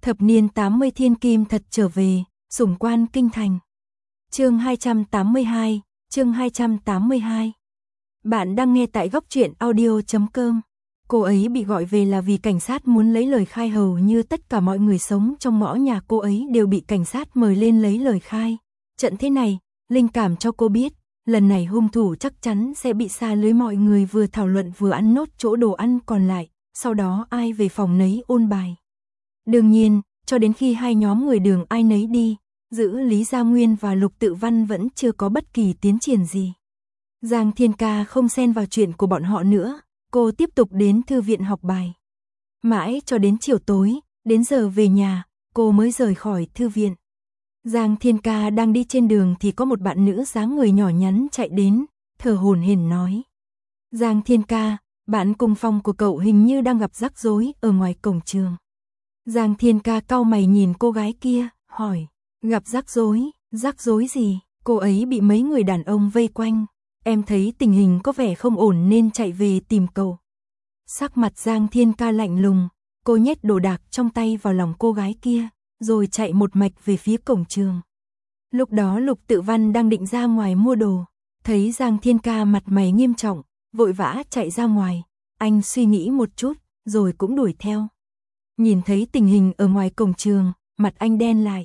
Thập niên 80 thiên kim thật trở về, sủng quan kinh thành. Chương 282, chương 282. Bạn đang nghe tại góc truyện audio.com. Cô ấy bị gọi về là vì cảnh sát muốn lấy lời khai, hầu như tất cả mọi người sống trong ngõ nhà cô ấy đều bị cảnh sát mời lên lấy lời khai. Trận thế này, linh cảm cho cô biết, lần này hung thủ chắc chắn sẽ bị sa lưới, mọi người vừa thảo luận vừa ăn nốt chỗ đồ ăn còn lại, sau đó ai về phòng nấy ôn bài. Đương nhiên, cho đến khi hai nhóm người đường ai nấy đi, giữ Lý Gia Nguyên và Lục Tự Văn vẫn chưa có bất kỳ tiến triển gì. Giang Thiên Ca không xen vào chuyện của bọn họ nữa, cô tiếp tục đến thư viện học bài. Mãi cho đến chiều tối, đến giờ về nhà, cô mới rời khỏi thư viện. Giang Thiên Ca đang đi trên đường thì có một bạn nữ dáng người nhỏ nhắn chạy đến, thở hổn hển nói: Giang Thiên Ca, bạn cùng phòng của cậu hình như đang gặp rắc rối ở ngoài cổng trường. Giang Thiên Ca cau mày nhìn cô gái kia, hỏi: gặp rắc rối gì? Cô ấy bị mấy người đàn ông vây quanh, em thấy tình hình có vẻ không ổn nên chạy về tìm cậu. Sắc mặt Giang Thiên Ca lạnh lùng, cô nhét đồ đạc trong tay vào lòng cô gái kia, rồi chạy một mạch về phía cổng trường. Lúc đó Lục Tự Văn đang định ra ngoài mua đồ, thấy Giang Thiên Ca mặt mày nghiêm trọng, vội vã chạy ra ngoài, anh suy nghĩ một chút, rồi cũng đuổi theo. Nhìn thấy tình hình ở ngoài cổng trường, mặt anh đen lại.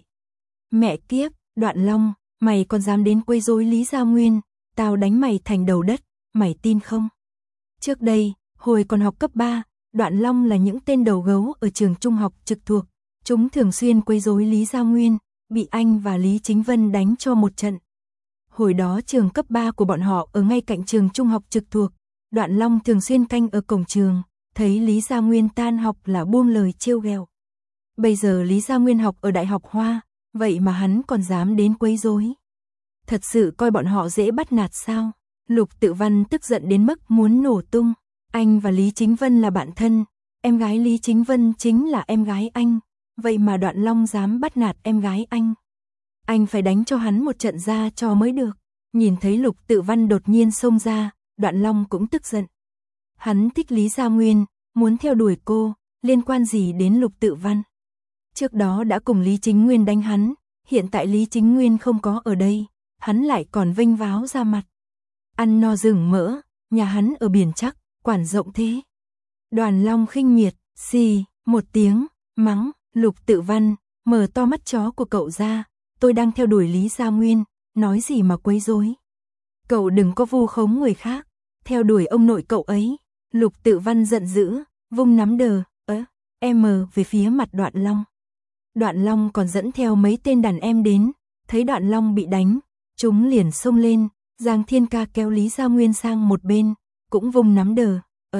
Mẹ kiếp, Đoạn Long, mày còn dám đến quấy rối Lý Gia Nguyên, tao đánh mày thành đầu đất, mày tin không? Trước đây, hồi còn học cấp 3, Đoạn Long là những tên đầu gấu ở trường trung học trực thuộc, chúng thường xuyên quấy rối Lý Gia Nguyên, bị anh và Lý Chính Vân đánh cho một trận. Hồi đó trường cấp 3 của bọn họ ở ngay cạnh trường trung học trực thuộc, Đoạn Long thường xuyên canh ở cổng trường, thấy Lý Gia Nguyên tan học là buông lời trêu ghẹo. Bây giờ Lý Gia Nguyên học ở Đại học Hoa, vậy mà hắn còn dám đến quấy rối. Thật sự coi bọn họ dễ bắt nạt sao? Lục Tự Văn tức giận đến mức muốn nổ tung. Anh và Lý Chính Vân là bạn thân, em gái Lý Chính Vân chính là em gái anh, vậy mà Đoạn Long dám bắt nạt em gái anh. Anh phải đánh cho hắn một trận ra cho mới được. Nhìn thấy Lục Tự Văn đột nhiên xông ra, Đoạn Long cũng tức giận. Hắn thích Lý Gia Nguyên, muốn theo đuổi cô, liên quan gì đến Lục Tự Văn? Trước đó đã cùng Lý Chính Nguyên đánh hắn, hiện tại Lý Chính Nguyên không có ở đây, hắn lại còn vênh váo ra mặt. Ăn no rừng mỡ, nhà hắn ở biển chắc, quản rộng thế. Đoàn Long khinh miệt, xì, một tiếng, mắng, Lục Tự Văn, mở to mắt chó của cậu ra, tôi đang theo đuổi Lý Gia Nguyên, nói gì mà quấy rối. Cậu đừng có vu khống người khác, theo đuổi ông nội cậu ấy. Lục Tự Văn giận dữ, vung nắm đờ, về phía mặt Đoạn Long. Đoạn Long còn dẫn theo mấy tên đàn em đến, thấy Đoạn Long bị đánh, chúng liền xông lên, Giang Thiên Ca kéo Lý Gia Nguyên sang một bên, cũng vung nắm đờ,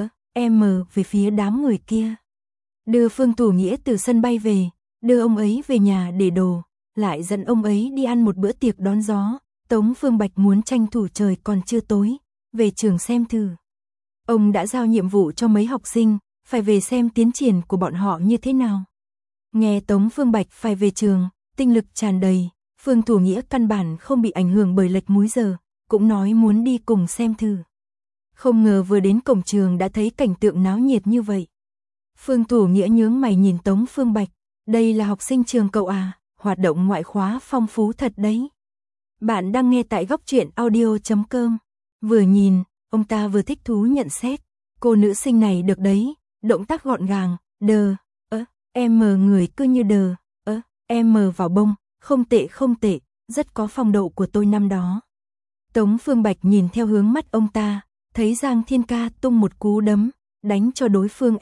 về phía đám người kia. Đưa Phương Thủ Nghĩa từ sân bay về, đưa ông ấy về nhà để đồ, lại dẫn ông ấy đi ăn một bữa tiệc đón gió. Tống Phương Bạch muốn tranh thủ trời còn chưa tối, về trường xem thử. Ông đã giao nhiệm vụ cho mấy học sinh, phải về xem tiến triển của bọn họ như thế nào. Nghe Tống Phương Bạch phải về trường, tinh lực tràn đầy, Phương Thủ Nghĩa căn bản không bị ảnh hưởng bởi lệch múi giờ, cũng nói muốn đi cùng xem thử. Không ngờ vừa đến cổng trường đã thấy cảnh tượng náo nhiệt như vậy. Phương Thủ Nghĩa nhướng mày nhìn Tống Phương Bạch, đây là học sinh trường cậu à, hoạt động ngoại khóa phong phú thật đấy. Bạn đang nghe tại góc truyện audio.com. Vừa nhìn, ông ta vừa thích thú nhận xét, cô nữ sinh này được đấy, động tác gọn gàng, người cứ như vào bông, không tệ, rất có phong độ của tôi năm đó. Tống Phương Bạch nhìn theo hướng mắt ông ta, thấy Giang Thiên Ca tung một cú đấm, đánh cho đối phương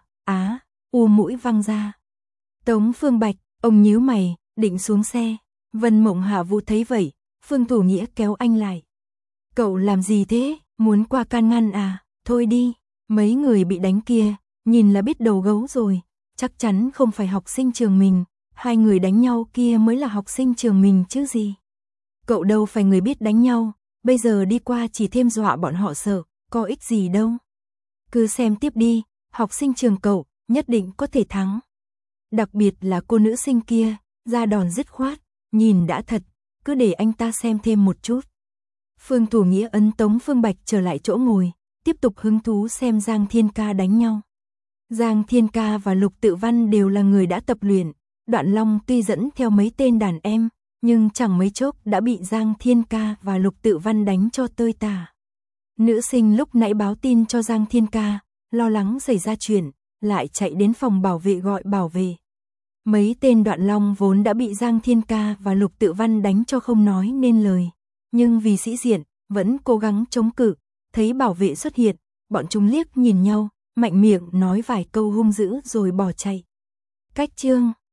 mũi văng ra. Tống Phương Bạch, ông nhíu mày, định xuống xe. Vân Mộng Hạ Vũ thấy vậy, Phương Thủ Nghĩa kéo anh lại. Cậu làm gì thế, muốn qua can ngăn à, thôi đi, mấy người bị đánh kia, nhìn là biết đầu gấu rồi, chắc chắn không phải học sinh trường mình, hai người đánh nhau kia mới là học sinh trường mình chứ gì. Cậu đâu phải người biết đánh nhau, bây giờ đi qua chỉ thêm dọa bọn họ sợ, có ích gì đâu. Cứ xem tiếp đi, học sinh trường cậu, nhất định có thể thắng. Đặc biệt là cô nữ sinh kia, ra đòn dứt khoát, nhìn đã thật, cứ để anh ta xem thêm một chút. Phương Thủ Nghĩa ấn Tống Phương Bạch trở lại chỗ ngồi, tiếp tục hứng thú xem Giang Thiên Ca đánh nhau. Giang Thiên Ca và Lục Tự Văn đều là người đã tập luyện, Đoạn Long tuy dẫn theo mấy tên đàn em, nhưng chẳng mấy chốc đã bị Giang Thiên Ca và Lục Tự Văn đánh cho tơi tả. Nữ sinh lúc nãy báo tin cho Giang Thiên Ca, lo lắng xảy ra chuyện, lại chạy đến phòng bảo vệ gọi bảo vệ. Mấy tên Đoạn Long vốn đã bị Giang Thiên Ca và Lục Tự Văn đánh cho không nói nên lời, nhưng vì sĩ diện, vẫn cố gắng chống cự. Thấy bảo vệ xuất hiện, bọn chúng liếc nhìn nhau, mạnh miệng nói vài câu hung dữ rồi bỏ chạy. Cách chương